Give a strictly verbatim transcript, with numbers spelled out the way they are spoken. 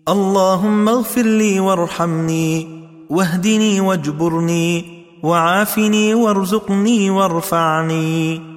اللهم اغفر لي وارحمني واهدني واجبرني وعافني وارزقني وارفعني.